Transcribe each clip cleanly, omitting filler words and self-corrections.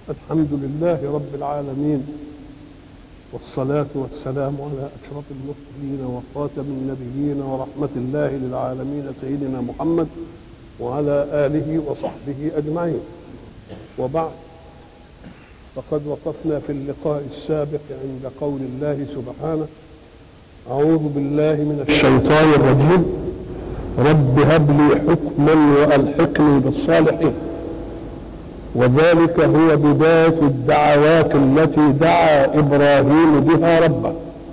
الحمد لله رب العالمين، والصلاة والسلام على أشرف المرسلين وخاتم النبيين ورحمة الله للعالمين سيدنا محمد وعلى آله وصحبه أجمعين. وبعد، فقد وقفنا في اللقاء السابق عند قول الله سبحانه: أعوذ بالله من الشيطان الرجيم، رب هب لي حكما وألحقني بالصالحين. وذلك هو بداية الدعوات التي دعا إبراهيم بها ربه،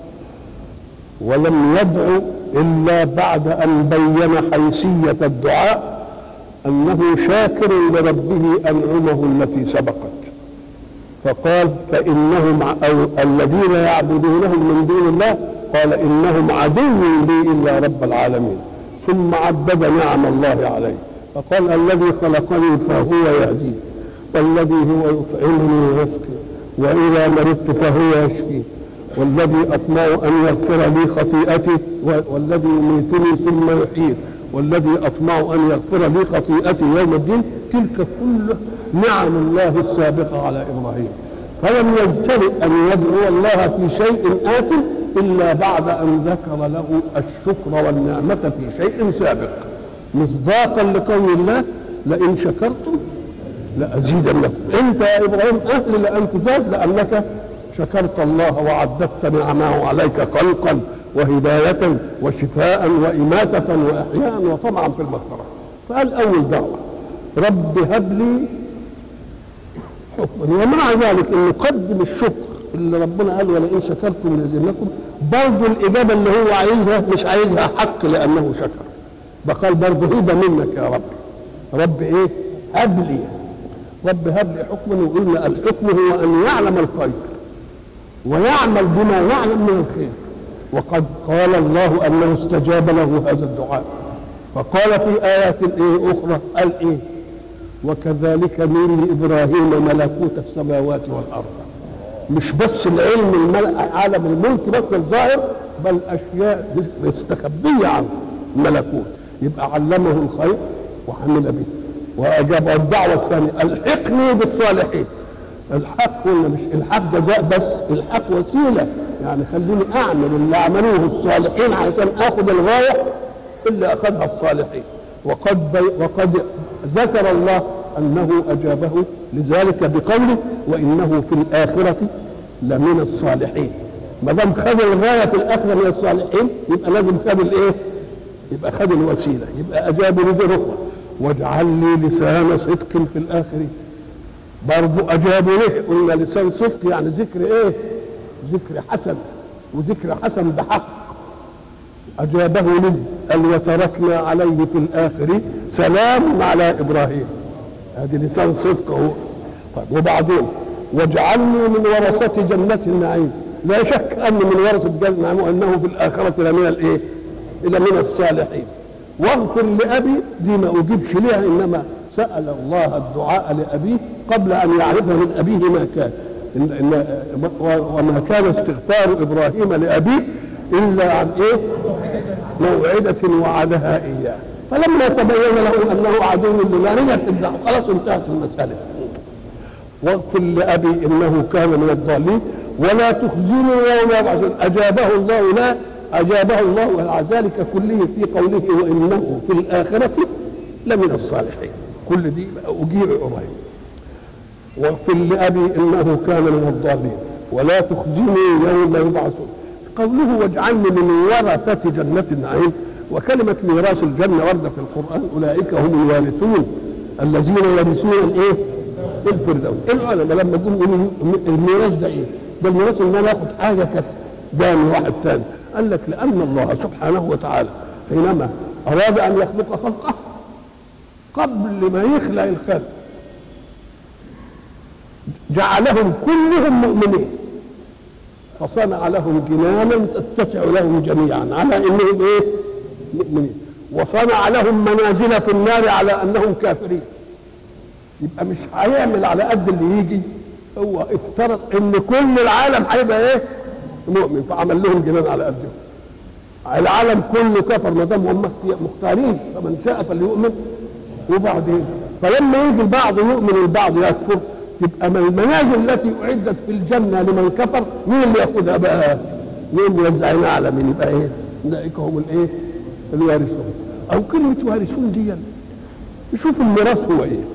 ولم يدع إلا بعد أن بين حيثية الدعاء، أنه شاكر لربه أنعمه التي سبقت، فقال: فإنهم أو الذين يعبدونهم من دون الله قال إنهم عدو لي إلا رب العالمين. ثم عدد نعم الله عليه فقال: الذي خلقني فهو يهدين، والذي هو يطعمني ويسقي، وإذا مرضت فهو يشفي، والذي أطمع أن يغفر لي خطيئتي، والذي يميتني ثم يحيي، والذي أطمع أن يغفر لي خطيئتي يوم الدين. تلك كل نعم الله السابقة على إبراهيم، فلم يجترئ أن يدعو الله في شيء آت إلا بعد أن ذكر له الشكر والنعمة في شيء سابق، مصداقا لقول الله: لئن شكرتم لأزيدنكم. أنت يا إبراهيم أهل لأن تزاد، لأنك شكرت الله وعددت نعمه عليك خلقا وهداية وشفاء وإماتة وإحياء وطمعا في المغفرة. فقال أول دعوة: رب هب لي حكما. ومع ذلك إن نقدم الشكر اللي ربنا قال: ولئن شكرتم لأزيدنكم، برضه الإجابة اللي هو عايزها مش عايزها حق لأنه شكر، فقال برضه هبة منك يا رب. رب إيه؟ هب لي. رب هب لي حكما. وقلنا الحكم هو أن يعلم الخير ويعمل بما يعلم من الخير، وقد قال الله أنه استجاب له هذا الدعاء، فقال في آيات أخرى قال إيه؟ وكذلك نري إبراهيم ملكوت السماوات والأرض. مش بس العلم عالم الملك بس الظاهر، بل أشياء مستخبية عن الملكوت. يبقى علمه الخير وعمل به وأجاب. الدعوة الثانية: الحقني بالصالحين. الحق قلنا مش الحق جزاء بس، الحق وسيلة، يعني خلوني أعمل اللي عملوه الصالحين علشان آخذ الغاية اللي أخذها الصالحين. وقد ذكر الله أنه أجابه لذلك بقوله: وإنه في الآخرة لمن الصالحين. ما دام خذ الغاية في الآخرة من الصالحين، يبقى لازم خذ الإيه؟ يبقى خذ الوسيلة، يبقى أجابه لدي أخرى: واجعل لي لسان صدق في الآخرين. برضو أجابوا له. قلنا لسان صدق يعني ذكر إيه؟ ذكر حسن، وذكر حسن بحق. أجابه له قال: وتركنا عليه في الآخر سلام على إبراهيم. هذه لسان صدق هو. طيب وبعدين: واجعلني من ورثة جنة النعيم. لا شك أن من ورثة جنة النعيم وأنه في الآخرة لمن الإيه؟ لمن الصالحين. واغفر لأبي، دي ما أجيبش لها، إنما سأل الله الدعاء لأبيه قبل أن يعرف من أبيه ما كان. وما كان استغفار إبراهيم لأبيه إلا عن إيه؟ موعدة وعدها إياه، فلما تبين له أنه عدو لله رجع في الدعوة، خلاص انتهت المسألة. واغفر لأبي إنه كان من الضالين ولا تخزني يوم يبعثون. أجابه الله لا أجابه الله على ذلك كله في قوله: وإنه في الآخرة لمن الصالحين. كل دي أجيب إبراهيم. واغفر لأبي إنه كان من الضالين ولا تخزني يوم يبعثون. قوله: واجعلني من ورثة جنة النعيم. وكلمة ميراث الجنة وردة في القرآن: أولئك هم الوارثون الذين يرثون الإيه؟ الفردوس. العلماء لما يقولوا الميراث ده إيه؟ ده الميراث إن أنا آخد حاجة كانت داني واحد تاني. قال لك: لأن الله سبحانه وتعالى حينما أراد أن يخلق خلقه، قبل ما يخلق الخلق جعلهم كلهم مؤمنين، فصنع لهم جنانا تتسع لهم جميعا على انهم ايه؟ مؤمنين. وصنع لهم منازل في النار على انهم كافرين. يبقى مش هيعمل على قد اللي يجي، هو افترض ان كل العالم هيبقى ايه؟ مؤمن، فعمل لهم جنان على قدهم. العالم كله كفر ما دام هم مختارين، فمن شاء فليؤمن. وبعدين فلما يجي البعض يؤمن والبعض يكفر، تبقى من المنازل التي اعدت في الجنه لمن كفر، مين اللي ياخذها بقى؟ مين يوزعنا على مين؟ يبقى ايه؟ اولئك هم الايه؟ الوارثون. او كلمه وارثون دي يشوف الميراث هو ايه؟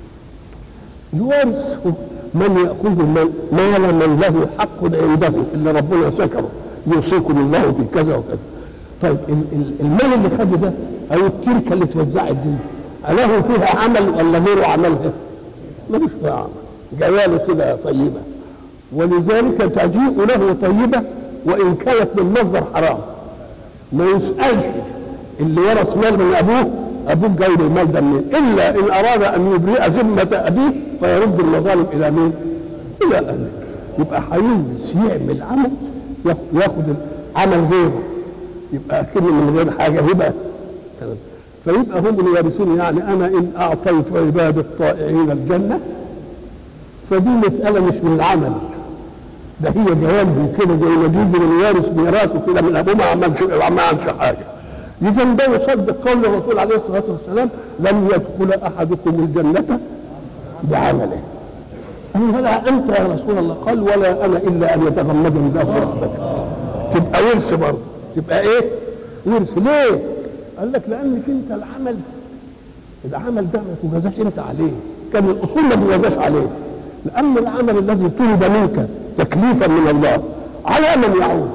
الوارث من ياخذ مال من له حق عنده اللي ربنا ذكره، يوصيكم الله في كذا وكذا. طيب المال اللي خده ده او التركه اللي اتوزعت دي له فيها عمل ولا غيره عملها؟ ملوش فيها عمل، جايه كده طيبه، ولذلك تجيء له طيبه وان كانت من مصدر حرام. ما يسالش اللي ورث مال من ابوه جايب المال ده منين، الا ان اراد ان يبرئ ذمه ابيه فيرد المظالم الى مين؟ الى اهله. يبقى هيلبس يعمل عمل ياخد عمل غيره، يبقى كلمه من غير حاجه هبه. فيبقى هم الوارثون. يعني انا ان اعطيت عباد الطائعين الجنه فدي مساله مش من العمل، ده هي جوانب كده زي ما بيجي الوارث ميراثه كده من ابوه ما عملش حاجه. اذا ده يصدق قول الرسول عليه الصلاه والسلام: لن يدخل احدكم الجنه بعمله. قال: ولا انت يا رسول الله؟ قال: ولا انا الا ان يتغمدني الله رحمته. تبقى ورث برضه، تبقى ايه؟ ورث. ليه؟ قال لك لانك انت العمل ده ما تجازاش انت عليه، كان الاصول ما تجازاش عليه، لان العمل الذي طلب منك تكليفا من الله على من يعود؟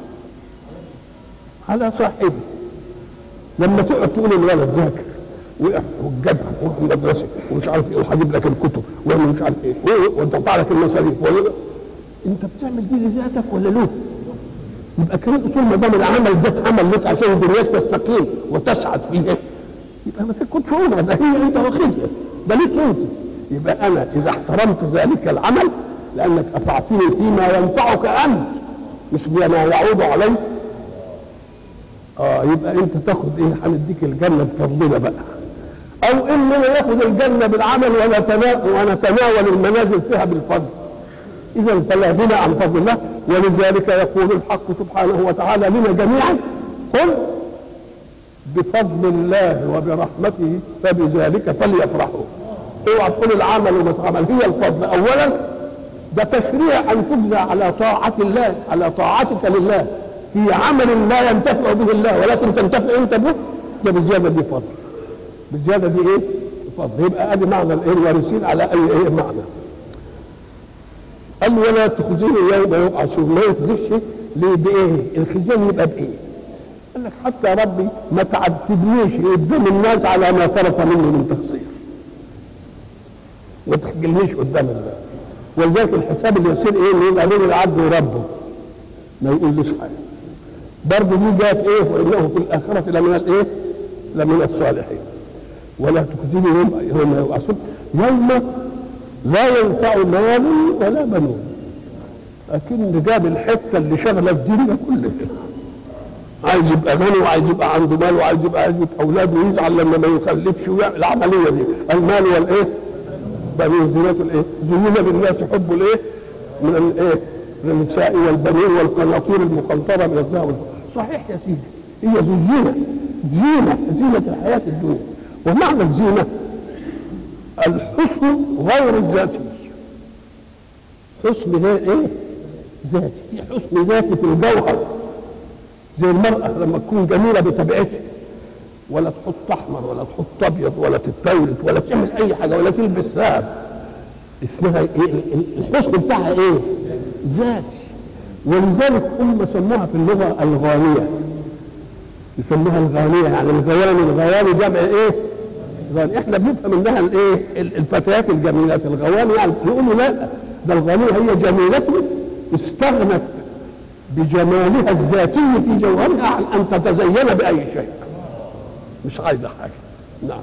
على صاحبه. لما تقعد تقول الولد ذاكر والجدع وروح المدرسه ومش عارف ايه وهجيب لك الكتب واعمل مش عارف ايه وادفع لك المصاريف، انت بتعمل دي لذاتك ولا له؟ يبقى كان الاصول ما دام العمل ده اتعمل لك عشان دنياك تستقيم وتسعد فيها، يبقى ما تكونش عمره، ده هي انت واخدها، ده ليك انت. يبقى انا اذا احترمت ذلك العمل لانك اطعتني فيما ينفعك انت مش بما يعود عليك، يبقى انت تاخد ايه؟ هنديك الجنه بفضلنا بقى، او اننا ناخد الجنه بالعمل ونتناول المنازل فيها بالفضل. اذا فلا غنى عن فضل الله. ولذلك يقول الحق سبحانه وتعالى لنا جميعا: قل بفضل الله وبرحمته فبذلك فليفرحوا. اوعى تقول العمل وما تعمل، هي الفضل اولا. ده تشريع ان تجزى على طاعه الله، على طاعتك لله في عمل لا ينتفع به الله ولكن تنتفع انت به، ده بالزياده دي فضل. بالزياده دي ايه؟ فضل. يبقى ادي معنى الوارثين على اي معنى. قال: ولا تخزني يوم يبعثون. ما يخزيش ليه؟ بايه؟ الخزيان يبقى بايه؟ قال لك: حتى ربي ما تعذبنيش قدام الناس على ما ترك مني من تقصير، ما تخجلنيش قدام الله. ولذلك الحساب اللي يصير ايه؟ اللي يبقى بين العبد وربه ما يقولوش حاجه. برضه دي جاءت ايه؟ وانه في الاخره لمن الايه؟ لمن الصالحين. ولا تخزني يوم يبعثون يوم لا ينفع مال ولا بنون. لكن جاب الحته اللي شغله الدنيا كلها، عايز يبقى غني وعايز يبقى عنده مال وعايز يبقى اولاد ويزعل لما ما يخلفش ويعمل العمليه دي. المال والايه؟ بنون زينة الايه؟ زين بالناس حب الايه؟ من الايه؟ من النساء والبنين والقناطير المقنطره من الذهب. صحيح يا سيدي، هي زينه الحياه الدنيا. ومعنى الزينه الحسن غير الذاتي. حسن غير ايه؟ ذاتي. في حسن ذاتي في الجوهر، زي المرأة لما تكون جميلة بطبيعتها، ولا تحط احمر ولا تحط ابيض ولا تتولد ولا تعمل اي حاجة ولا تلبس ثياب، اسمها ايه؟ الحسن بتاعها ايه؟ ذاتي. ولذلك هم سموها في اللغة الغانية، يسموها الغانية. يعني الغواني جمع ايه؟ غاني. احنا بنفهم منها الايه؟ الفتيات الجميلات. الغواني يعني يقولوا لا، ده الغانية هي جميلة استغنت بجمالها الذاتي في جوهرها عن ان تتزين باي شيء، مش عايزه حاجه. نعم.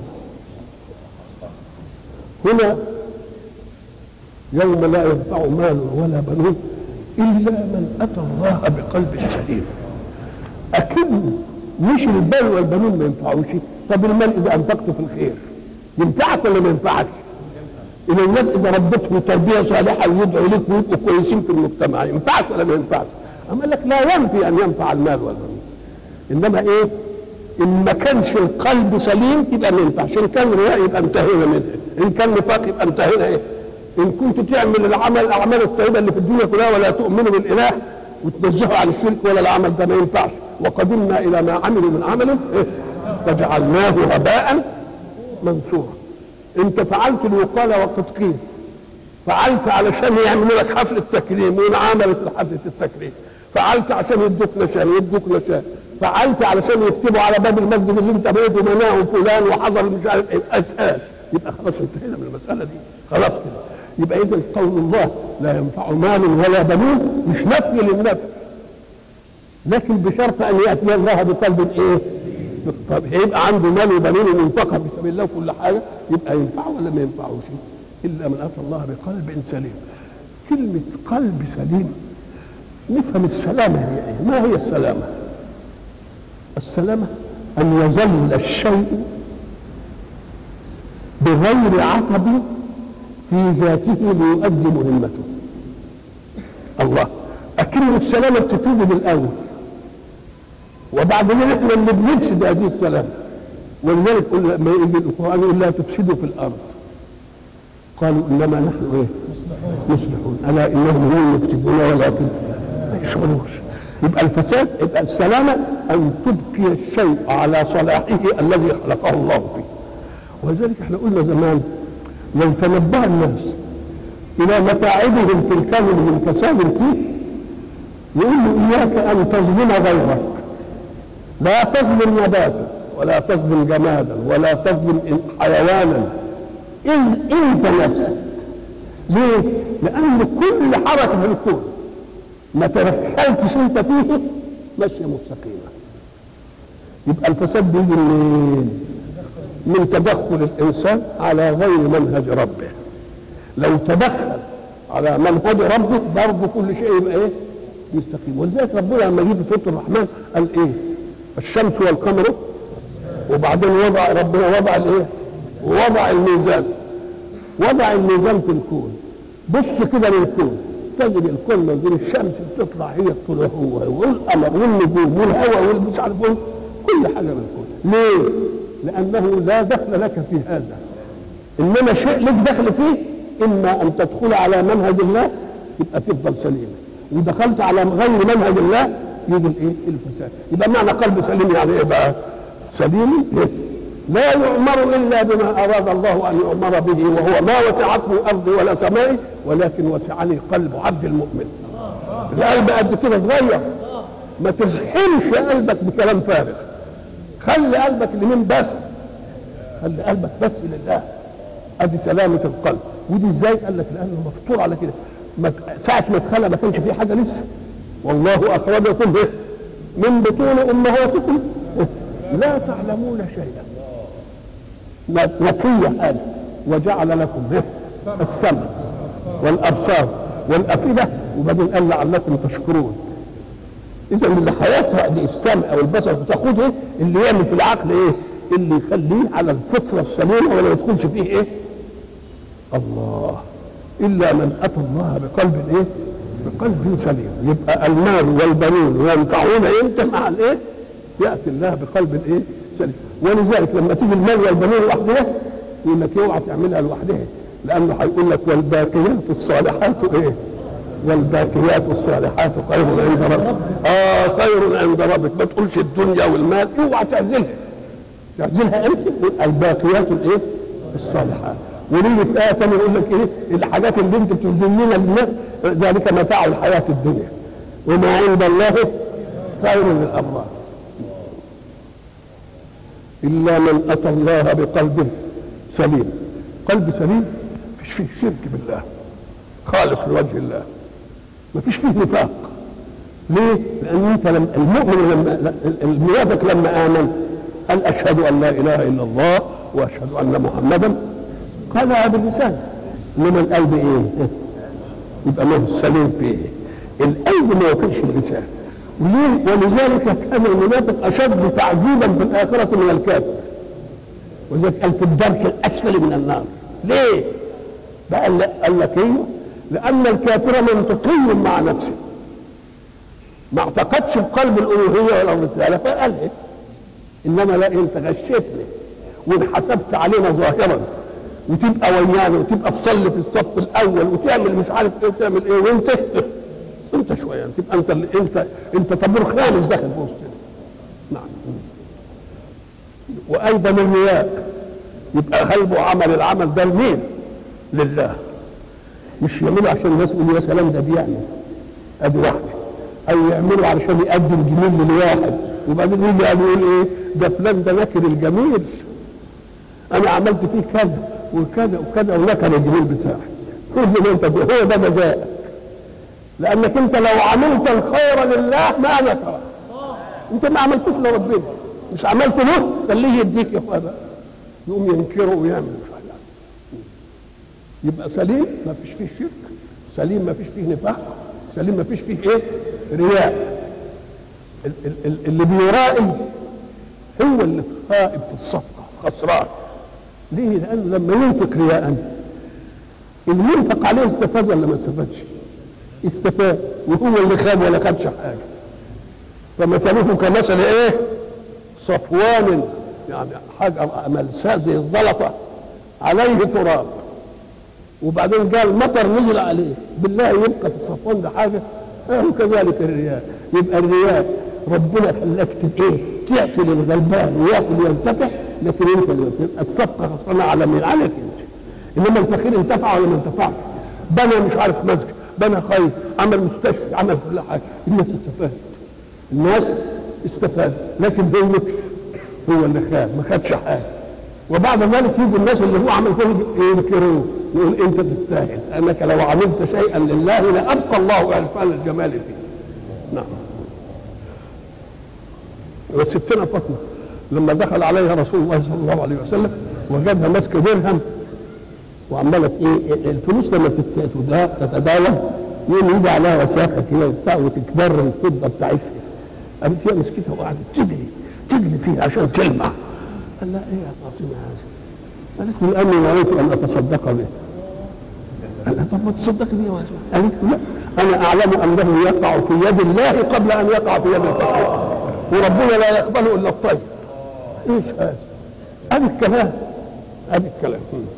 هنا يوم لا ينفع مال ولا بنون الا من اتى الله بقلب سليم. اكن مش المال والبنون ما ينفعوش. طب المال اذا انفقته في الخير ينفعك ولا ما ينفعكش؟ الاولاد اذا ربيتهم تربيه صالحه ويدعوا لك ويبقوا كويسين في المجتمع ينفعك ولا ما ينفعش؟ اما قال لك لا ينفي ان ينفع المال والبنون، انما ايه؟ ان ما كانش القلب سليم يبقى ما ينفعش. ان كان رياء يبقى انتهينا منه، ان كان نفاق يبقى انتهينا ايه؟ ان كنت تعمل الاعمال الطيبه اللي في الدنيا كلها ولا تؤمنوا بالاله وتنزهوا عن الشرك ولا العمل ده ما ينفعش. وقدمنا الى ما عملوا من عمل فجعلناه هباء منثورا. انت فعلت الوقاله وقد قيل، فعلت علشان يعملوا لك حفله تكريم وانعملت حفله التكريم، فعلت عشان يدوك نشان، فعلت علشان يكتبوا على باب المسجد اللي انت بيته مناه فلان وحضر مش عارف ايه اتقال، يبقى خلاص انتهينا من المساله دي خلاص كده. يبقى اذا قول الله لا ينفع مال ولا بنون مش نفي للنفي، لكن بشرط ان ياتي الله بقلب ايه؟ طب هيبقى عنده مال وبنون وينفقها في سبيل الله وكل حاجه، يبقى ينفع ولا ما ينفعوش؟ الا من اتى الله بقلب سليم. كلمه قلب سليم نفهم السلامه هي ايه؟ ما هي السلامه؟ السلامه ان يظل الشيء بغير عطب في ذاته ليؤدي مهمته. الله اكن السلامه بتتوجد الاول وبعدين احنا اللي بنفسد هذه السلامه. ولذلك لما يجي القران يقول لا تفسدوا في الارض قالوا انما نحن ايه؟ مصلحون. الا انهم هم المفسدون ولكن ما يشعرون. يبقى الفساد، يبقى السلامه ان تبقي الشيء على صلاحه الذي خلقه الله فيه. ولذلك احنا قلنا زمان لو تنبه الناس الى متاعبهم في الكون من فساد فيه يقول له اياك ان تظلم غيرك، لا تظلم نباتا ولا تظلم جمادا ولا تظلم حيوانا انت نفسك. ليه؟ لان كل حركه في الكون ما تدخلتش انت فيه ماشيه مستقيمه. يبقى الفساد بيجي منين؟ من تدخل الانسان على غير منهج ربه. لو تدخل على منهج ربه برضه كل شيء يبقى ايه؟ مستقيم. ولذلك ربنا لما يجي في سوره الرحمن قال ايه؟ الشمس والقمر، وبعدين ربنا وضع الايه؟ ووضع الميزان. وضع الميزان في الكون. بص كده للكون تجد الكون موجود، الشمس بتطلع هي الطلوع والقمر والنجوم والهواء والمش عارف كل حاجه من الكون. ليه؟ لانه لا دخل لك في هذا، انما شيء لك دخل فيه، اما ان تدخل على منهج الله يبقى تفضل سليم، ودخلت على غير منهج الله يجي الايه؟ الفساد. يبقى معنى قلب سليم يعني ايه بقى؟ سليم لا يؤمر الا بما اراد الله ان يؤمر به، وهو ما وسعته ارضي ولا سمائي ولكن وسعني قلب عبد المؤمن. القلب قد كده صغير، ما تزحمش قلبك بكلام فارغ، خلي قلبك لمين بس؟ خلي قلبك بس لله. ادي سلامه القلب. ودي ازاي؟ قال لك لانه مفطور على كده. ساعه ما اتخلق ما كانش فيه حاجه لسه. والله اخرجكم من بطون امهاتكم لا تعلمون شيئا. نتيجه هذا وجعل لكم السمع والابصار والافئده، وبعدين قال لعلكم تشكرون. اذا اللي حياتها دي السمع والبصر بتاخده اللي يعمل في العقل ايه؟ اللي يخليه على الفطره السليمه ولا يدخلش فيه ايه؟ الله. الا من اتى الله بقلب ايه؟ بقلب سليم. يبقى المال والبنون ينفعون امتى؟ مع الايه؟ ياتي الله بقلب الايه؟ سليم. ولذلك لما تيجي المال والبنون لوحدها يقول لك اوعى تعملها لوحدها، لانه هيقول لك والباقيات الصالحات ايه؟ والباقيات الصالحات خير عند ربك. خير عند ربك. ما تقولش الدنيا والمال، اوعى تعزلها. تعزلها امتى؟ الباقيات الايه؟ الصالحات. ونيجي في ايه ثانيه يقول لك ايه؟ الحاجات اللي انت بتزينها للناس ذلك متاع الحياه الدنيا وما عند الله خير للابرار. الا من اتى الله بقلب سليم. قلب سليم مفيش فيه شرك بالله خالص لوجه الله، مفيش فيه نفاق. ليه؟ لان انت المنافق لما امن قال اشهد ان لا اله الا الله واشهد ان محمدا قالها باللسان، انما القلب ايه؟ يبقى ما هو سليم فيه. القلب ما يكونش باللسان. ولذلك كان المنافق اشد تعذيبا في الاخره من الكافر. ولذلك قال في الدرك الاسفل من النار. ليه؟ قال لك ايه؟ لان الكافر منطقي مع نفسه، ما اعتقدش بقلب الالوهيه ولا الرساله فقال ايه؟ انما لا انت غشيتني وانحسبت علينا ظاهرا وتبقى ويانا وتبقى تصلي في الصف الاول وتعمل مش عارف ايه وتعمل ايه، وانت شويه تبقى انت طابور خامس داخل في وسطنا. نعم. وايضا الرياء، يبقى قلبه عمل العمل ده لمين؟ لله، مش يعمله عشان الناس يقولوا يا سلام ده بيعمل، ادي واحده، او يعمله علشان يقدم جميل لواحد وبعدين يجي يقول ايه ده فلان ده نكر الجميل، انا عملت فيه كذا وكذا وكذا ونكر الجميل بتاعي. كل ما انت هو ده جزاء، لانك انت لو عملت الخير لله ما نكره، انت ما عملتوش لربنا، مش عملته له خليه يديك يا اخويا، يقوم ينكره ويعمل مش عارف. يبقى سليم ما فيش فيه شرك، سليم ما فيش فيه نفاق، سليم ما فيش فيه ايه؟ رياء. اللي بيرائي هو اللي خائب في الصفقه خسران. ليه؟ لانه لما ينفق رياء اللي ينفق عليه استفاد ولا ما استفادش؟ استفاد، وهو اللي خاب ولا خدش حاجه. فمثله كمثل ايه؟ صفوان، يعني حاجه ملساء زي الزلطه عليه تراب، وبعدين قال مطر نزل عليه، بالله يبقى في الصفوان ده حاجه؟ كذلك الرياء. يبقى الرياء ربنا خلاك ايه؟ تعطي للغلبان وياكل وينتفع، لكن انت الصفقه خسرانه على مين؟ عليك انت. انما الفقير انتفع ولا ما انتفعش؟ بنى مش عارف مسجد، بنى خير، عمل مستشفى، عمل كل حاجه، الناس استفادت، الناس استفادت، لكن هو اللي خاب ما خدش حاجه. وبعد ذلك يجوا الناس اللي هو عمل فيهم ينكروه، يقول انت تستاهل، انك لو عملت شيئا لله لابقى الله الفعل الجمال فيه. نعم. وستنا فاطمه لما دخل عليها رسول الله صلى الله عليه وسلم وجدها ماسكه درهم وعماله ايه الفلوس لما تتداول يقوم يجي عليها وساخه كده وبتاع وتكدر الفضه بتاعتها. قامت هي مسكتها وقعدت تجري فيها عشان تلمع. قال لها ايه يا فاطمه هذا؟ قالت له اني نويت ان اتصدق به. قال لها طب ما تصدقي به؟ قالت له لا، انا اعلم انه يقع في يد الله قبل ان يقع في يد الفقير، وربنا لا يقبله الا الطيب. ايش هذا؟ ادي الكلام، ادي الكلام.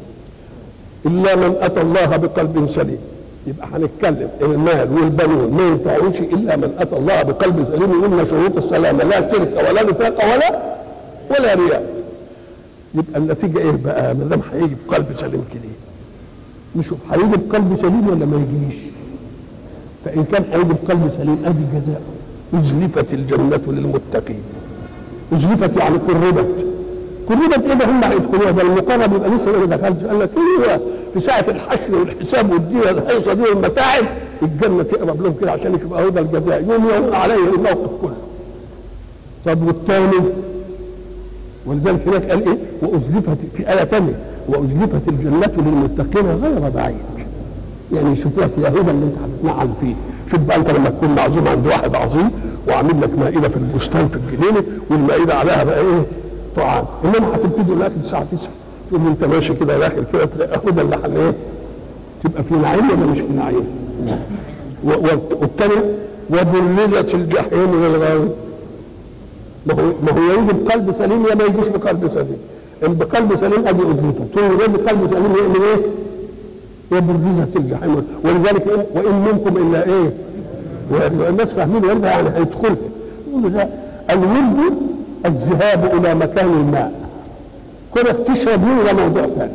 الا من اتى الله بقلب سليم. يبقى هنتكلم المال والبنون ما ينفعوش الا من اتى الله بقلب سليم، وقلنا شروط السلامه لا شرك ولا نفاق ولا رياء. يبقى النتيجه ايه بقى ما دام هيجي بقلب سليم كده؟ نشوف هيجي بقلب سليم ولا ما يجيش. فان كان هيجي بقلب سليم ادي الجزاء. ازلفت الجنه للمتقين. ازلفت يعني قربت ايه ده؟ هم هيدخلوها، ده المقرب يبقى لسه ما دخلش. قال لك ايه في ساعه الحشر والحساب والدنيا الهيصه دي والمتاعب الجنه تقرب لهم كده عشان يبقى هو ده الجزاء، يوم يهون عليه الموقف كله. طب والثاني؟ ولذلك هناك قال ايه؟ وازلفت في ايه ثانيه وازلفت الجنه للمتقين غير بعيد. يعني شوف لك يا هدى اللي انت هتتنعم فيه. شوف بقى انت لما تكون معزوم عند واحد عظيم وعامل لك مائده في البستان في الجنينه والمائده عليها بقى ايه؟ طعام، انما هتبتدوا الاكل الساعه 9 تقول لي انت ماشي كده داخل كده تلاقي هدى اللي ايه؟ تبقى في نعيم ولا مش في نعيم؟ والثاني وبرزت الجحيم للغاوي. ما هو يجي بقلب سليم يا ما يجيش بقلب سليم. اللي بقلب سليم ادي اذنته، تقول له بقلب سليم يعمل ايه؟ وبرزت الجحيم. ولذلك وان منكم الا ايه؟ والناس فاهمين ورده يعني هيدخلها. يقولوا لا، الورد الذهاب الى مكان الماء، كرة تشرب منه ده موضوع ثاني.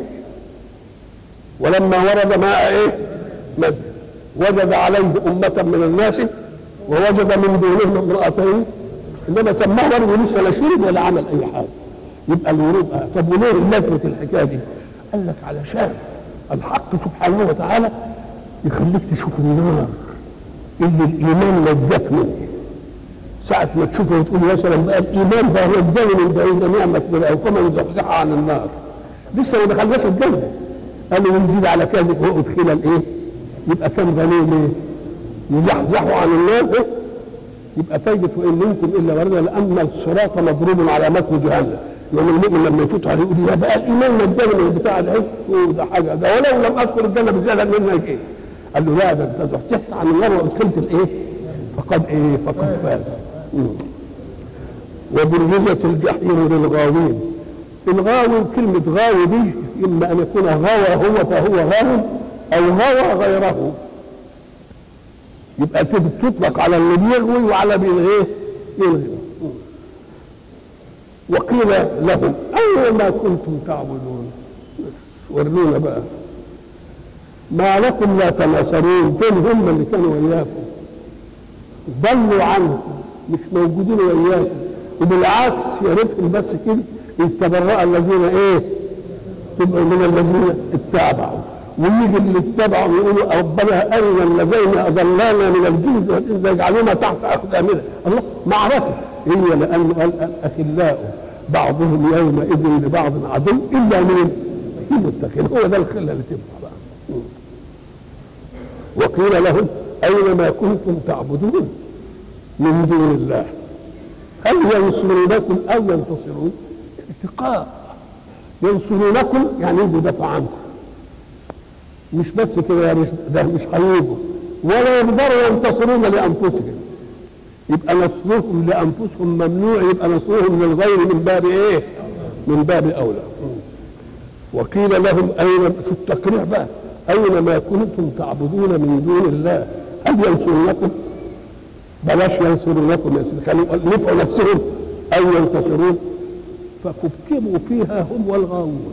ولما ورد ماء ايه؟ مد وجد عليه أمة من الناس ووجد من دونهم امرأتين، انما سماه ورد ولسه لا شرب ولا عمل اي حاجه. يبقى الورود طب وليه لازمه الحكايه دي؟ قال لك علشان الحق سبحانه وتعالى يخليك تشوف النار اللي الايمان نجاك منه. ساعة ما تشوفه وتقول يا سلام بقى الايمان ده هو الجنه من بعيد نعمه كبيره فمن زحزح عن النار. لسه ما دخلناش الجنه. قالوا ونزيد على كذب وادخل الايه؟ يبقى كم غنيم ايه؟ يزحزحوا عن النار ايه؟ يبقى فايدة وإن منكم إلا واردها، لأن الصراط مضروب على متن جهنم. يعني المؤمن لما يفوت عليه يقول يا بقى الإيمان نجاني من البتاع ده ده حاجة ده ولو لم أدخل الجنة بزيادة منك إيه؟ قال له لا ده أنت زحزحت عن النار وأدخلت الإيه؟ فقد فاز. وبرزت الجحيم للغاوين. الغاوي كلمة غاوي دي اما ان يكون غوى هو فهو غاو او غوى غيره، يبقى تطلق على اللي بيغوي وعلى ايه يلغي. وقيل لهم اين ما كنتم تعبدون، ورونا بقى ما لكم لا تناصرون، فين هم اللي كانوا وياكم؟ ضلوا عنكم، مش موجودين وياكم، وبالعكس يا ريتهم بس كده إذ تبرأ الذين ايه تبقوا من الذين اتبعوا، ويجي اللي اتبعوا يقولوا ربنا ارنا الذين اضلانا من الجند والانس يجعلونا تحت اقدامنا. الله معركه هي لانه قال الاخلاء بعضهم يومئذ لبعض عدو الا من المتقين، هو ده الخله اللي تنفع بقى. وقيل لهم اين ما كنتم تعبدون من دون الله هل ينصرونكم او ينتصرون؟ اتقاء، ينصرونكم يعني يجوا دفع عنكم، مش بس كده، مش هيجوا ولا يقدروا ينتصرون لانفسهم، يبقى نصرهم لانفسهم ممنوع، يبقى نصرهم للغير من باب ايه؟ من باب اولى. وقيل لهم اين، في التقريع بقى، اين ما كنتم تعبدون من دون الله هل ينصرونكم؟ بلاش ينصرونكم يا سيدي، خليهم نفعوا نفسهم او ينتصرون. فكبكبوا فيها هم والغاوون،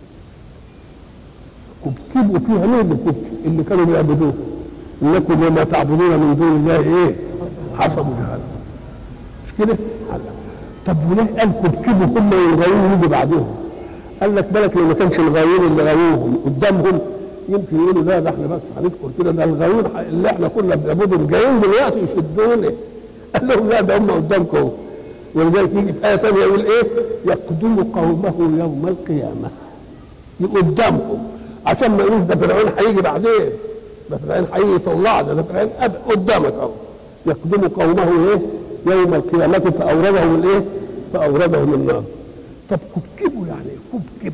كبكبوا فيها مين اللي اللي كانوا بيعبدوه؟ انكم وما تعبدون من دون الله ايه؟ حسبوا جهنم، مش كده؟ طب وليه قال كبكبوا هم والغاوون يجوا بعدهم؟ قال لك بالك لو ما كانش الغاوون اللي غاووهم قدامهم يمكن يقولوا لا ده احنا بس هندخل كده، ده الغاوون اللي احنا كنا بنعبدهم جايين دلوقتي يشدونا. قال لهم لا ده هم قدامكم. ولذلك يجي في آية ثانية يقول إيه؟ يقدم قومه يوم القيامة، قدامكم، عشان ما يقولوش ده فرعون هيجي بعدين، ده فرعون هيجي يطلعنا، ده فرعون قدامك أهو. يقدم قومه إيه؟ يوم القيامة فأوردهم الإيه؟ فأوردهم النار. طب كبكبوا يعني إيه؟ كبكب،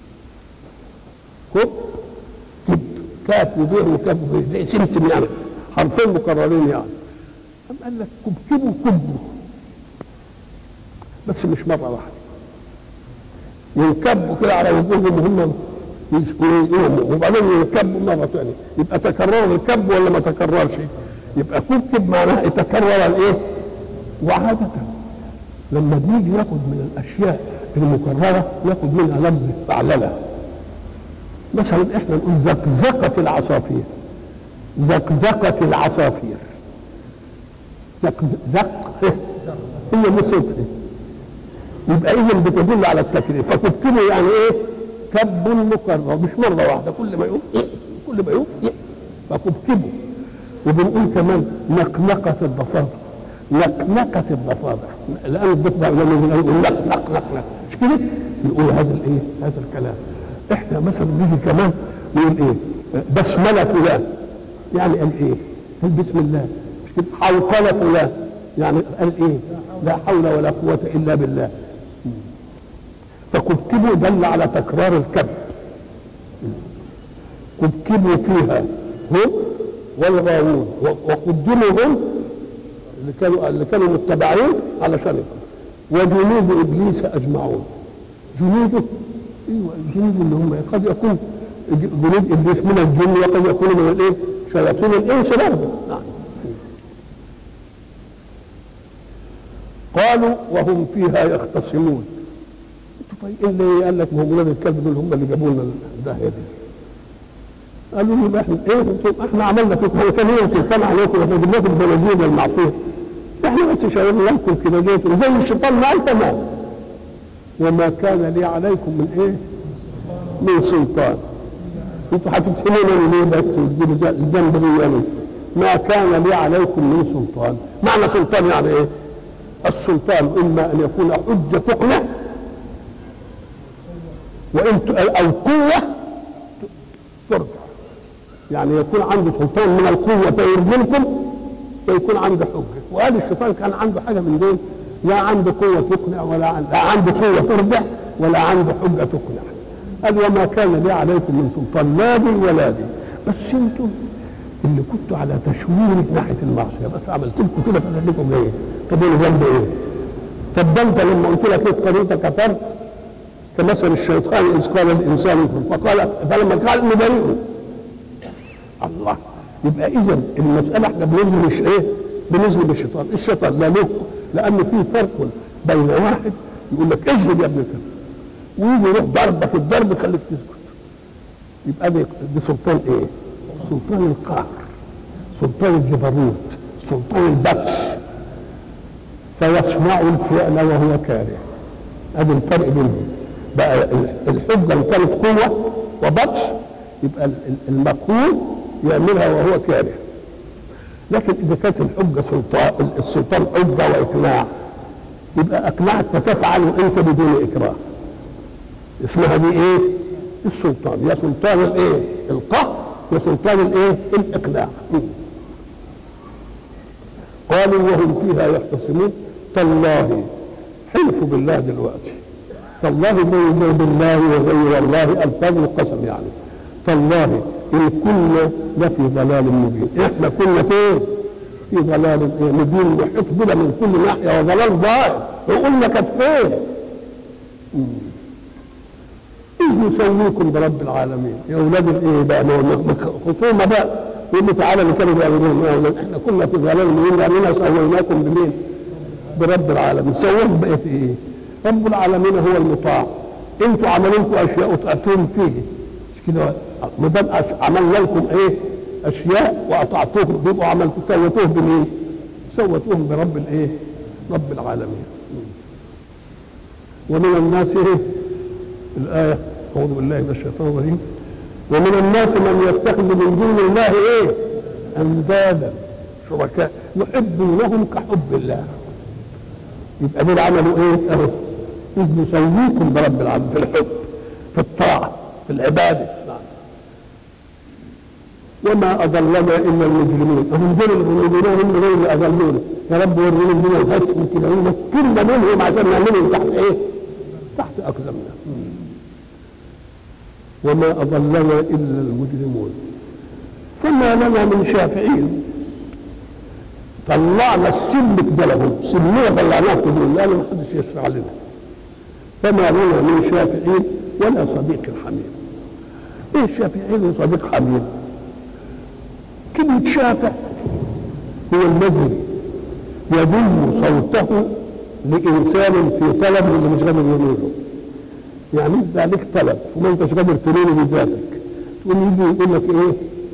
كب كاف وبيه وكاف وبيه زي سمسم يعني، حرفين مكررين يعني. أم قال لك كبكبوا كبوا، بس مش مرة واحدة، ينكبوا كده على وجوههم هم يقوموا وبعدين ينكبوا مرة ثانية، يبقى تكرر الكب ولا ما تكررش؟ يبقى كبكب معناها يتكرر الايه؟ وعادة لما بنيجي ناخد من الأشياء المكررة ناخد منها لفظ فعللة. مثلا احنا نقول زقزقة العصافير، زقزقة العصافير، زق هي مصدر، يبقى اذا بتدل على التكرير. فكبكبوا يعني ايه؟ كب مكرر مش مره واحده، كل ما يقوم كل ما يقوم فكبكبوا. وبنقول كمان نقنقه الضفادع، نقنقه الضفادع، لان الضفدع لما يقول نق مش كده يقول هذا الايه؟ هذا الكلام. احنا مثلا نيجي كمان نقول ايه؟ بسمله فلان، يعني قال ايه؟ قال بسم الله، مش كده؟ حوقله فلان يعني قال ايه؟ لا حول ولا قوه الا بالله. فكبكبوا دل على تكرار الكب، كبكبوا فيها هم والغاوون، وقدموا هم اللي كانوا متبعين علشان وجنود ابليس اجمعون. جنوده ايوه الجنود اللي هم قد يكون جنود ابليس من الجن وقد يكون من الايه؟ شياطين الانس برضه. قالوا وهم فيها يختصمون. اللي قال لك ما هم ولاد الكلب دول هم اللي جابوا لنا الداهيه دي. قالوا لهم احنا ايه احنا عملنا فيكم، هو كان هو سلطان عليكم واحنا جبنا لكم البناديل والمعصيه، احنا بس شاورنا لكم كده جيتوا زي الشيطان ما تمام. وما كان لي عليكم من ايه؟ من سلطان. انتوا هتتهموني ليه بس وتجيبوا الذنب لي يعني؟ ما كان لي عليكم من سلطان. معنى سلطان يعني ايه؟ السلطان اما ان يكون حجه تقنع او قوه ترجع، يعني يكون عنده سلطان من القوه فيرجمكم ويكون عنده حجه. وقال الشيطان كان عنده حاجه من دول، لا عنده قوه تقنع ولا عنده قوه ترجع ولا عنده حجه تقنع. قال وما كان لي عليكم من سلطان لا دي ولا دي، بس انتم اللي كنتوا على تشويه ناحيه المعصيه بس عملت لكم كده فخليكم ايه؟ طب ايه ذنب ايه؟ طب ده انت لما قلت لك ايه طريقه كفرت كمثل الشيطان إذ قال الإنسان فقال فلما قال إنه بريء. الله، يبقى إذا المسألة احنا بنظلم مش إيه؟ بنظلم الشيطان. الشيطان لا له، لأن في فرق بين واحد يقول لك اجلد يا ابن كده، ويجي يروح ضربك الضرب يخليك تسكت. يبقى دي سلطان إيه؟ سلطان القهر، سلطان الجبروت، سلطان البطش، فيصنع الفعل وهو كاره. ادي الفرق بينهم. بقى الحجه ان كانت قوه وبطش يبقى المقهور يعملها وهو كاره، لكن اذا كانت الحجه السلطان حجه واقناع يبقى اقنعت فتفعل وانت بدون اكراه. اسمها دي ايه؟ السلطان. يا سلطان الايه؟ القهر، يا سلطان الايه؟ الاقناع. قالوا وهم فيها يختصمون تالله، حلفوا بالله دلوقتي، تالله زي بالله وغير والله الفاظ القسم يعني. تالله ان كنا لفي ضلال مبين، احنا كنا فين؟ في ضلال مبين محيط بنا من كل ناحيه وضلال ظاهر، وقلنا كانت فين؟ إذ نسويكم برب العالمين. يا اولاد الايه بقى؟ خصومه بقى، يقول تعالى اللي كانوا بيعملون احنا كنا في ضلال مبين لاننا سويناكم بمين؟ برب العالمين. سووهم بقى في ايه؟ رب العالمين هو المطاع. انتوا عملوا لكم اشياء وطعتوهم فيه مش كده؟ ما دام عملنا لكم ايه؟ اشياء واطعتوهم، يبقوا عملتوا سويتوهم بمين؟ سويتوهم برب الايه؟ رب العالمين. ومن الناس ايه؟ الايه اعوذ بالله من الشيطان الرجيم. ومن الناس من يتخذ من دون الله ايه؟ اندادا شركاء يحبونهم كحب الله. يبقى دول عملوا ايه؟ اهو اذ نسويكم برب العالمين في الحب، في الطاعه، في العباده. وما اضلنا الا المجرمون. هم دول المجرمون هم دول اللي اضلونا. يا رب ورينا لنا الهتف كده ونمكننا منهم عشان نعملهم تحت ايه؟ تحت اقدامنا. وما اضلنا الا المجرمون فما لنا من شافعين. طلعنا السلم كده لهم، سلمنا طلعناه كده لان ما حدش يشفع لنا. فما لنا من شافعين ولا صديق حميم. ايه شافعين وصديق حميم؟ كلمة شافع هو الذي يضم صوته لإنسان في طلب اللي مش قادر ينوله. يعني انت عليك طلب وما انتش قادر تنوله بذاتك، تقول يجي يقول لك ايه؟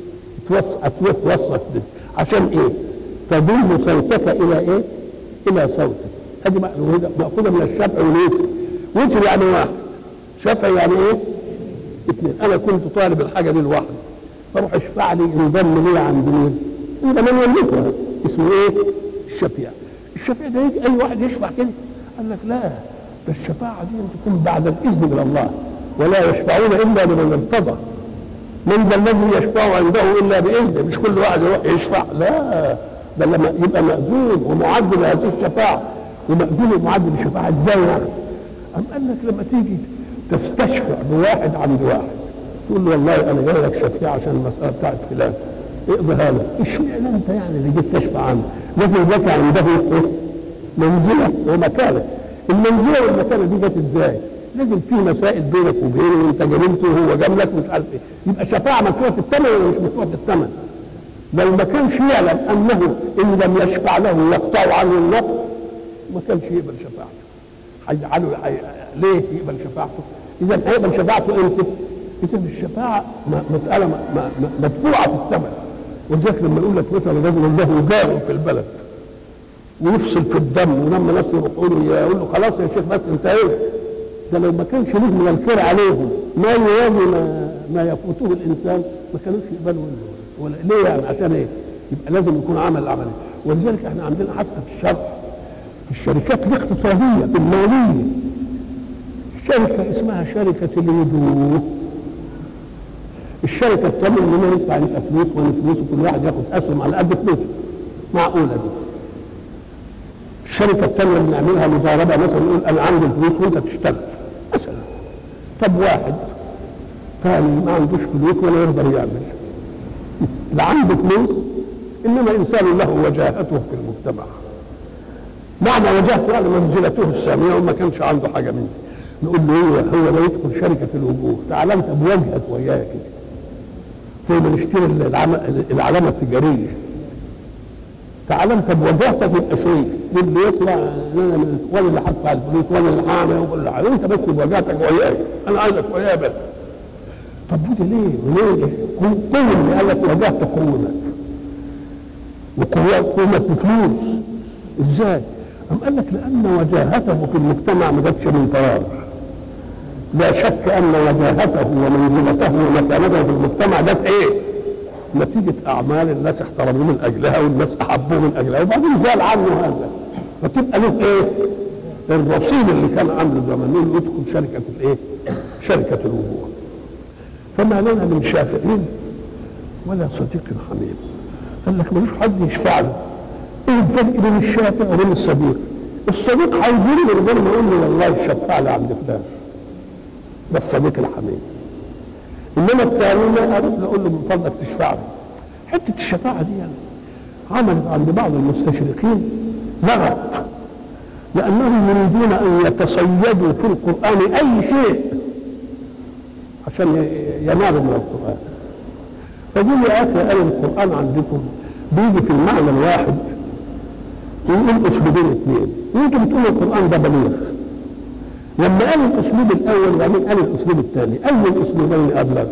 توصف به عشان ايه؟ تضم صوتك الى ايه؟ الى صوتك. ادي مأخوذة من الشفع والوتر. وتر يعني واحد، شفع يعني ايه؟ اثنين. انا كنت طالب الحاجة دي لوحدي، فروح اشفع لي انضم لي عند مين؟ انت من يملكها، اسمه ايه؟ الشفيع. الشفيع ده يجي اي واحد يشفع كده؟ قال لك لا، ده الشفاعة دي تكون بعد الاذن من الله، ولا يشفعون الا لمن ارتضى. من ذا الذي يشفع عنده الا باذنه؟ مش كل واحد يروح يشفع، لا، ده لما يبقى مأذون ومعد لهذه الشفاعة. ومأذون ومعد للشفاعة ازاي يعني؟ قال لك لما تيجي تستشفع بواحد عند واحد تقول له والله انا جاي لك شفيع عشان المساله بتاعت فلان، اقضيها لك. اشمعنى انت يعني اللي جيت تشفع عنه؟ لازم لك عنده ايه؟ منزله ومكانه. المنزله والمكانه دي جت ازاي؟ لازم في مسائل بينك وبينه، وانت جاملته وهو جاملك ومش عارف ايه. يبقى شفاعه مدفوعه الثمن ولا مش مدفوعه الثمن؟ لو ما كانش يعلم انه ان لم يشفع له يقطع عنه النفع ما كانش يقبل شفاعته. هيجعله ليه يقبل شفاعته؟ اذا هيقبل شفاعته امتى؟ إذا الشفاعة مسألة مدفوعة في الثمن. ولذلك لما يقول لك مثلا رجل له جار في البلد ويفصل في الدم ولما ناس يروحوا له يقول له خلاص يا شيخ بس انت ايه؟ ده لو ما كانش ليه من الخير عليهم ما يوازي ما يفوته الانسان ما كانوش يقبلوا ولا ليه يعني؟ عشان ايه؟ يبقى لازم يكون عمل عملي. ولذلك احنا عندنا حتى في الشرع في الشركات الاقتصادية المالية شركة اسمها شركة الوجوه. الشركة بتعمل اننا ندفع لك فلوس وانا فلوس وكل واحد ياخد اسهم على قد فلوسه. معقولة دي؟ الشركة الثانية بنعملها مضاربة، مثلا نقول انا عندي الفلوس وانت تشتغل مثلا. طب واحد ثاني ما عندوش فلوس ولا يقدر يعمل، لا عنده فلوس انما انسان له وجاهته في المجتمع. معنى وجاهته يعني منزلته السامية وما كانش عنده حاجة منه. نقول له هو لا يدخل شركه الوجوه، تعال انت بوجهك وياه كده زي ما نشتري العلامه التجاريه، تعال انت بوجهتك يبقى شريك، اللي يطلع انا ولا اللي هدفع الفلوس ولا اللي هعمل ولا اللي هعمل، انت بس بوجهتك وياي، انا عايزك وياي بس. طب دي ليه؟ وليه؟ قوة اللي قال لك وجهت قوة وقوة بفلوس ازاي؟ أم قال لك لأن وجاهته في المجتمع ما جاتش من فراغ. لا شك أن وجاهته ومنزلته ومكانته في المجتمع جت إيه؟ نتيجة أعمال الناس احترموه من أجلها والناس أحبوه من أجلها، وبعدين زال عنه هذا، فتبقى له إيه؟ الرصيد اللي كان عامله زمان نقول يدخل شركة الإيه؟ شركة الوجوه. فما لنا من شافعين ولا صديق حميم. قال لك ملوش حد يشفع له. ايه الفرق بين الشافع وبين الصديق؟ الصديق هيجي لي من غير ما يقول لي والله الشفاعة لي عند فلان، ده الصديق الحميم. انما الثاني ما اقول له من فضلك تشفع لي. حته الشفاعه دي يعني عملت عند بعض المستشرقين لغط، لانهم يريدون ان يتصيدوا في القران اي شيء عشان ينالوا من القرآن. فقول يا أخي قال القرآن عندكم بيجي في المعنى الواحد يقول أسلوبين اثنين، وانتم بتقولوا القرآن ده بليغ. لما قال الأسلوب الأول وبعدين قال الأسلوب الثاني، أي الأسلوبين أبلغ؟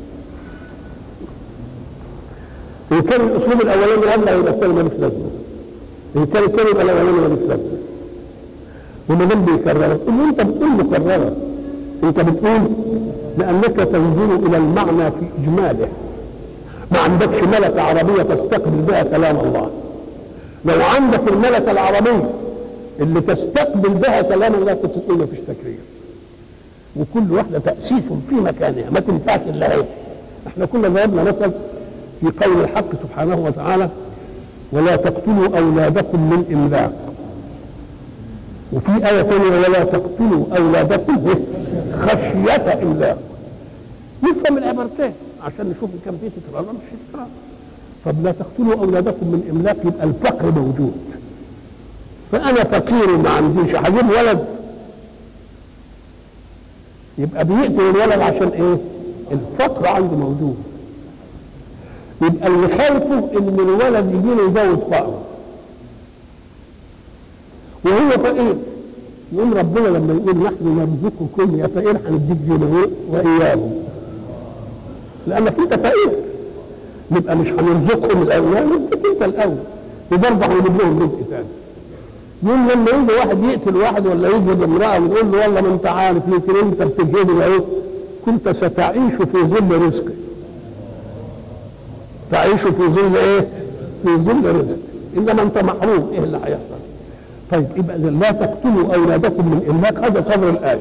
إن كان الأسلوب الأولاني أبلغ يبقى الثاني ملوش لازمة، إن كان الثاني يبقى الأولاني ملوش لازمة. وما دام بيكررها تقول له أنت بتقول مكررة، أنت بتقول لأنك تنظر إلى المعنى في إجماله، ما عندكش ملكة عربية تستقبل بها كلام الله. لو عندك الملكة العربية اللي تستقبل بها كلام الله كنت تقول مفيش تكرير، وكل واحدة تأسيس في مكانها ما تنفعش إلا هي. احنا كنا ضربنا مثل في قول الحق سبحانه وتعالى ولا تقتلوا أولادكم من إملاق، وفي آية ثانية ولا تقتلوا أولادكم خشية إملاق. نفهم العبارتين عشان نشوف كم دي تكرار ولا مش تكرار. طب لا تقتلوا أولادكم من إملاق يبقى الفقر موجود، فأنا فقير وما عنديش هجيب ولد، يبقى بيقتل الولد عشان إيه؟ الفقر عنده موجود. يبقى اللي خايفه إن الولد يجي له يزود فقره وهو فقير، يقوم ربنا لما يقول نحن نرزقكم يا فقير هنديك جنيه وإياهم، لأنك أنت فقير، نبقى مش هنرزقهم الأول، نديك أنت الأول، وبرضه هنجيب لهم رزق ثاني. يوم لما يجي واحد يقتل واحد ولا يجهد امرأة ويقول له والله ما أنت عارف يمكن أنت بتجهدني أهو، كنت ستعيش في ظل رزقك. تعيش في ظل إيه؟ في ظل رزقك، إنما أنت محروم، إيه اللي هيحصل؟ طيب يبقى لا تقتلوا أولادكم من إملاق، هذا صدر الآية.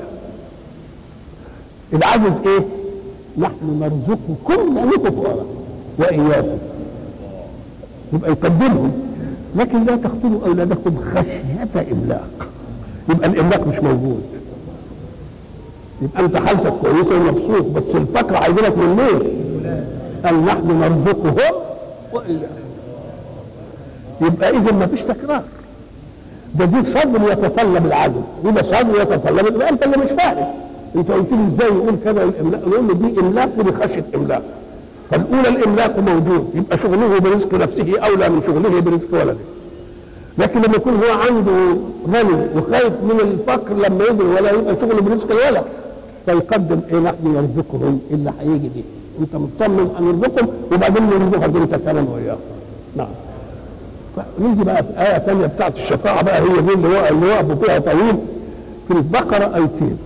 العدد إيه؟ نحن نرزقكم لأنكم فقراء وإياكم، يبقى يقدمهم. لكن لا تقتلوا أولادكم خشية إملاق، يبقى الإملاق مش موجود، يبقى أنت حالتك كويسة ومبسوط، بس الفقر هيجيلك من ليه؟ قال نحن نرزقهم وإياكم، يبقى إذا ما فيش تكرار. ده دي صدر يتطلب العدل، وده صدر يتطلب، يبقى أنت اللي مش فاهم. أنت قلت لي إزاي يقول كذا الإملاق؟ نقول له دي إملاق ودي خشية إملاق. فالأولى الإملاق موجود، يبقى شغله برزق نفسه أولى من شغله برزق ولده. لكن لما يكون هو عنده غني وخايف من الفقر لما يجي ولا يبقى شغله برزق الولد، فيقدم إيه؟ نحن نرزقهم اللي هيجي دي، أنت مطمن أن نرزقهم وبعدين نرزقك أنت كمان وإياه. نعم. نيجي بقى في آية ثانية بتاعت الشفاعة بقى، هي دي اللي وقفوا فيها طويل في البقرة آيتين.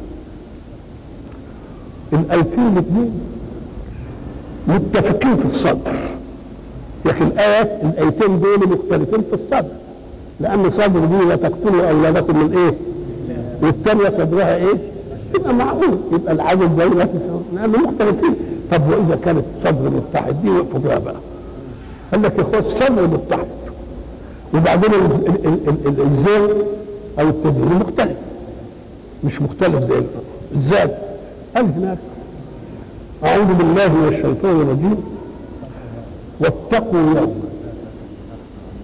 الآيتين الاثنين متفقين في الصدر، لكن الآيتين دول مختلفين في الصدر، لأن صدر دي لا تقتلوا أولادكم من إيه؟ والثانية صدرها إيه؟ يبقى معقول، يبقى العدد ده لا تساوي، لأنه مختلفين. طب وإذا كانت صدر متحد دي وقفوا بها بقى. قال لك يا إخوات الصدر متحد، وبعدين الزين او التدوين مختلف، مش مختلف زي الزاد. قال هناك اعوذ بالله من الشيطان الرجيم واتقوا يوما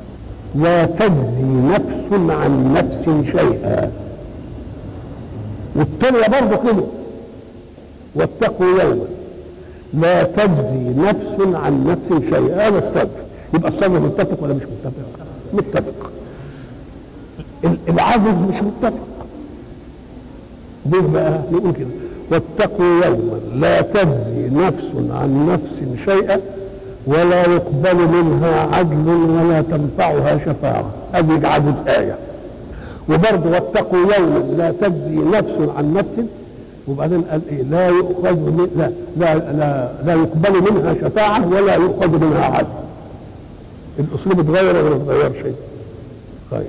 لا تجزي نفس عن نفس شيئا. والتانية برضه كده واتقوا يوما لا تجزي نفس عن نفس شيئا. هذا الصدر. يبقى الصدر متفق ولا مش متفق؟ متفق. العدل مش متفق. ليه بقى نقول كده؟ واتقوا يوما لا تجزي نفس عن نفس شيئا ولا يقبل منها عدل ولا تنفعها شفاعة. هذه عدد آية. وبرضه واتقوا يوما لا تجزي نفس عن نفس، وبعدين قال ايه؟ لا يؤخذ من لا يقبل منها شفاعة ولا يؤخذ منها عدل. الاسلوب اتغير ولا ما اتغيرش؟ غير.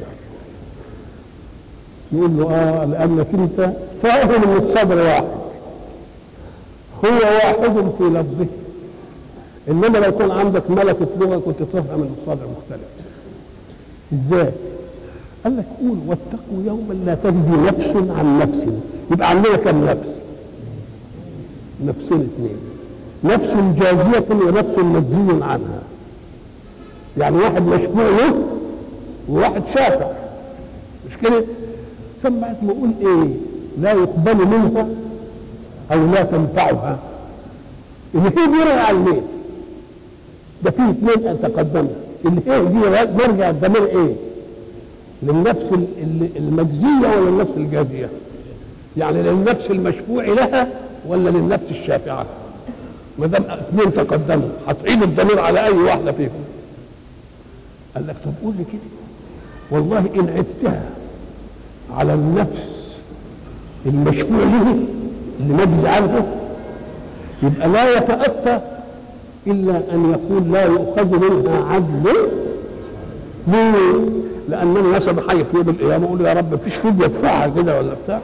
يقول له لانك انت فاهم ان الصدر واحد، هو واحد في لفظه، انما لو يكون عندك ملكة لغة كنت تفهم ان الصدر مختلف. ازاي؟ قال لك قول واتقوا يوما لا تجزي نفس عن نفس. يبقى عندنا كم نفس؟ نفسين اثنين، نفس جازية ونفس مجزي عنها. يعني واحد مشفوع له وواحد شافع، مش كده؟ سمعت نقول ايه؟ لا يقبل منها او لا تنفعها. اللي هي دي راجع لمين؟ ده فيه اثنين تقدمنا. اللي هي دي مرجع الضمير ايه؟ للنفس المجزية ولا النفس الجازية؟ يعني للنفس المشفوع لها ولا للنفس الشافعة؟ ما دام اثنين تقدموا هتعيد الضمير على اي واحدة فيهم؟ قال لك طب قول لي كده، والله ان عدتها على النفس المشفوع له اللي مجزي عنه يبقى لا يتأتى إلا أن يقول لا يؤخذ منها عدل. ليه؟ لأن الناس حي في يوم القيامة يقول يا رب مفيش فدية يدفعها كده ولا بتاع،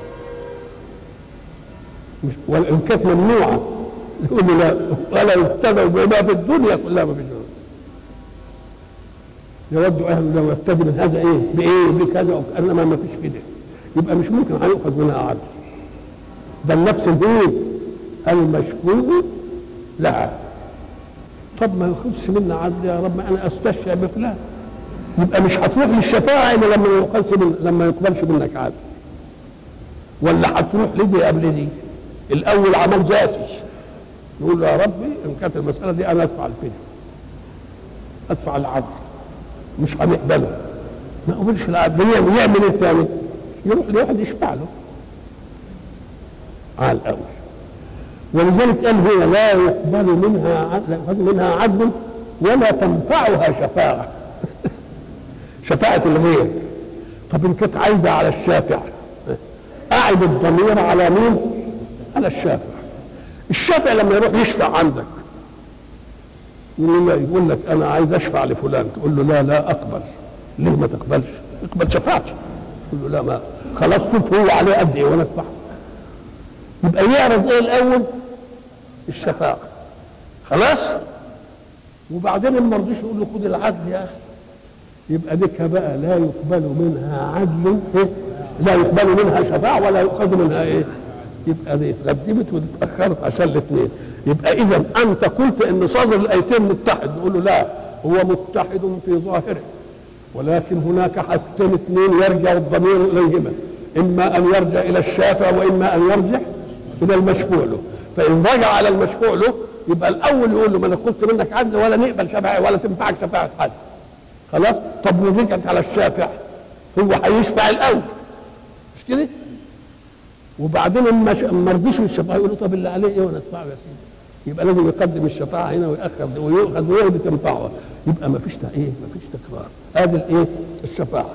وإن كانت ممنوعة يقول لا ولا يفتدوا بما في الدنيا كلها ما فيش. يود أهل لو يفتدي من هذا إيه؟ بإيه؟ بكذا إنما ما فيش فدية. يبقى مش ممكن هيؤخذ منها عدل. ده النفس الإيه؟ المشفوع لها. طب ما ياخذش منا عدل يا رب، ما انا استشفع بفلان. يبقى مش هتروح للشفاعه الا لما يقبلش منك عدل. ولا هتروح لدي قبل دي؟ الاول عمل ذاتي نقول له يا ربي ان كانت المساله دي انا ادفع الفدية، ادفع العدل، مش هنقبله. ما قبلش العدل يعمل ايه الثاني؟ يروح لواحد يشفع له على الاول. ولذلك قال هي لا يقبل منها عدل ولا تنفعها شفاعة. شفاعة الغير. طب ان كانت عايزة على الشافع أعد الضمير على مين؟ على الشافع. الشافع لما يروح يشفع عندك يقول لك أنا عايز أشفع لفلان، تقول له لا أقبل. ليه ما تقبلش؟ اقبل شفاعتي. تقول له لا ما خلاص شوف هو عليه قد إيه وأنا أدفع. يبقى يعرض ايه الاول؟ الشفاعة. خلاص؟ وبعدين ما رضيش يقول له خد العدل يا اخي. يبقى ديك بقى لا يقبل منها عدل إيه؟ لا يقبل منها شفاعة ولا يؤخذ منها ايه؟ يبقى دي اتقدمت واتأخرت عشان الاثنين. يبقى اذا انت قلت ان صدر الايتين متحد، نقول له لا، هو متحد في ظاهره، ولكن هناك حاجتين اثنين يرجع الضمير اليهما، اما ان يرجع الى الشافع واما ان يرجع الى المشفوع له. فان رجع على المشفوع له يبقى الاول يقول له ما انا قلت منك عدل ولا نقبل شفاعه ولا تنفعك شفاعه حد. خلاص؟ طب ورجعت على الشافع هو هيشفع الاول، مش كده؟ وبعدين اما رضيش الشفاعه يقول له طب اللي عليه ايه وانا ادفعه يا سيدي. يبقى لازم يقدم الشفاعه هنا ويأخر ويؤخذ ويهدي تنفعه. يبقى ما فيش ايه؟ ما فيش تكرار. هذه الايه؟ الشفاعه.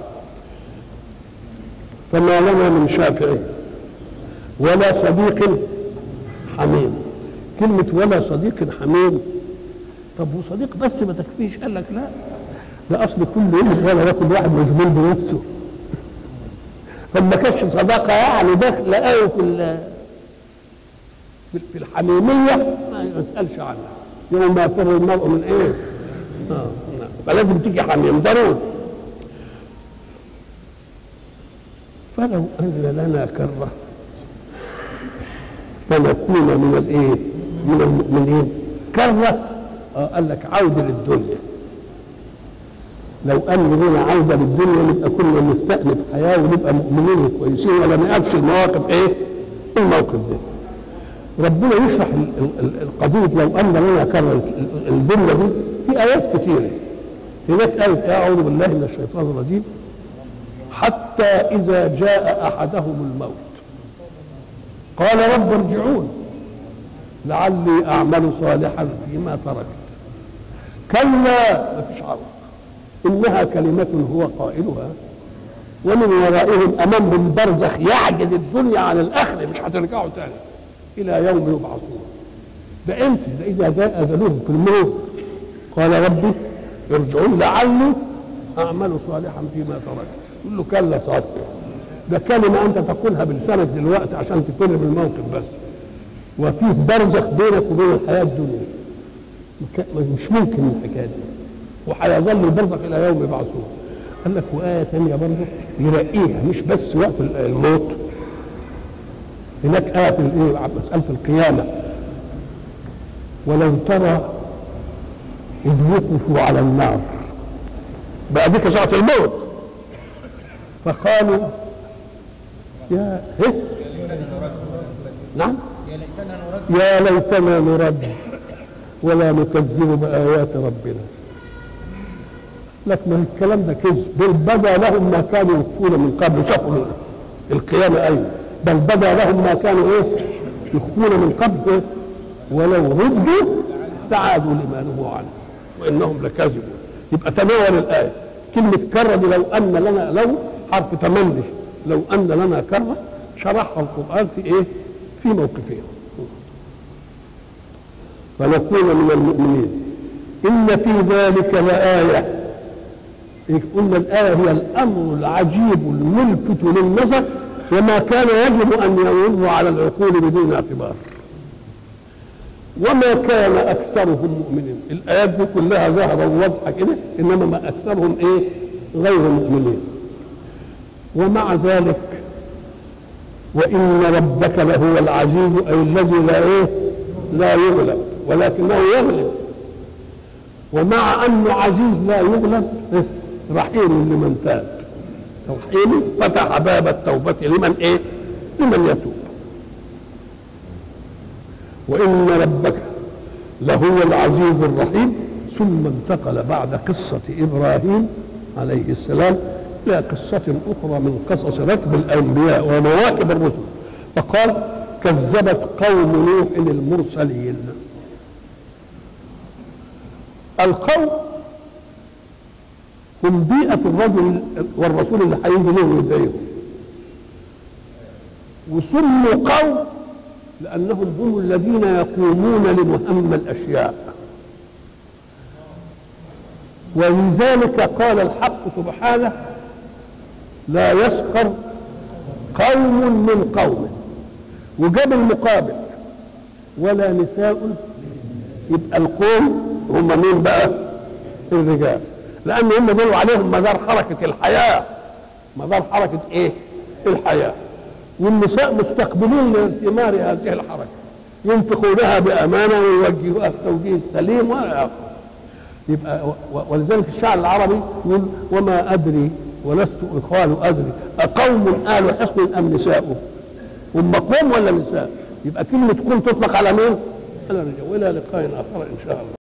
فما لنا من شافع ولا صديق حميم. كلمة ولا صديق حميم، طب وصديق بس ما تكفيش؟ قال لك لا، ده أصل كل يوم ولا كل واحد مشغول بنفسه. فما كانتش صداقة يعني داخلة قوي في الحميمية ما يسألش عنها. يوم ما يفر المرء من ايه؟ فلازم تيجي حميم ضروري. فلو أن لنا كرة فنكون من الايه؟ من المؤمنين. كرة قال لك عودة للدنيا. لو أن لنا عودة للدنيا نبقى كنا نستأنف حياة ونبقى مؤمنين وكويسين ولا نقفش المواقف إيه؟ الموقف ده. ربنا يشرح القضية لو أن لنا كرة الدنيا دي في آيات كثيرة. هناك آية أعوذ بالله من الشيطان الرجيم حتى إذا جاء أحدهم الموت قال رب ارجعون لعلي أعمل صالحا فيما تركت كلا ما فيش عرض إنها كلمة هو قائلها ومن ورائهم أمامهم برزخ يعجز الدنيا عن الآخرة مش هترجعوا تاني إلى يوم يبعثون. ده إمتى؟ ده إذا جاء أجلهم في الموت قال ربي ارجعون لعلي أعمل صالحا فيما تركت. يقول له كلا صادق. ده كلمة أنت تقولها بلسانك دلوقتي عشان تفهم الموقف بس، وفيه برزخ بينك وبين الحياة الدنيا مش ممكن الحكاية دي، وهيظل البرزخ إلى يوم يبعثون. قال لك وآية ثانية برضه يرقيها مش بس وقت الموت. هناك آية في مسألة القيامة ولو ترى إذ وقفوا على النار بقى ديك ساعة الموت فقالوا يا نعم يا ليتنا نرد ولا نكذب بآيات ربنا. لك ما الكلام ده كذب، بل بدا لهم ما كانوا يخفون من قبل. شافوا القيامة أيضا بل بدا لهم ما كانوا يخفون من قبل إيه؟ ولو ردوا تعادوا لما نهوا عنه وإنهم لكاذبون. يبقى تناول الآية كلمة كرة دي لو أن لنا لو حرف تمني لو أن لنا كرة شرحها القرآن في إيه؟ في موقفين فنكون من المؤمنين. إن في ذلك لآية. قلنا الآية هي الأمر العجيب الملفت للنظر وما كان يجب أن يمر على العقول بدون اعتبار. وما كان أكثرهم مؤمنين. الآيات دي كلها ظاهرة وواضحة كده إنما ما أكثرهم غير مؤمنين. ومع ذلك وإن ربك لهو العزيز أي الذي لا يغلب ولكنه يغلب. ومع أنه عزيز لا يغلب رحيم لمن تاب. رحيم فتح باب التوبة لمن يتوب. وإن ربك لهو العزيز الرحيم. ثم انتقل بعد قصة إبراهيم عليه السلام إلى قصة أخرى من قصص ركب الأنبياء ومواكب الرسل فقال كذبت قوم نوح المرسلين. القوم هم بيئة الرجل والرسول اللي هيجي لهم يدعيهم. وسموا قوم لأنهم هم الذين يقومون لمهمة الأشياء. ولذلك قال الحق سبحانه لا يسخر قوم من قوم وجاب المقابل ولا نساء. يبقى القوم هم مين بقى؟ الرجال، لأن هم دول عليهم مدار حركة الحياة. مدار حركة الحياة. والنساء مستقبلين لثمار هذه الحركة ينفقونها بأمانة ويوجهوها التوجيه السليم يبقى ولذلك الشعر العربي يقول وما أدري ولست إخوان أدري أقوم آل حصن أم نساء. هم قوم ولا نساء؟ يبقى كلمة قوم تطلق على مين؟ على الرجال. وإلى لقاء آخر إن شاء الله.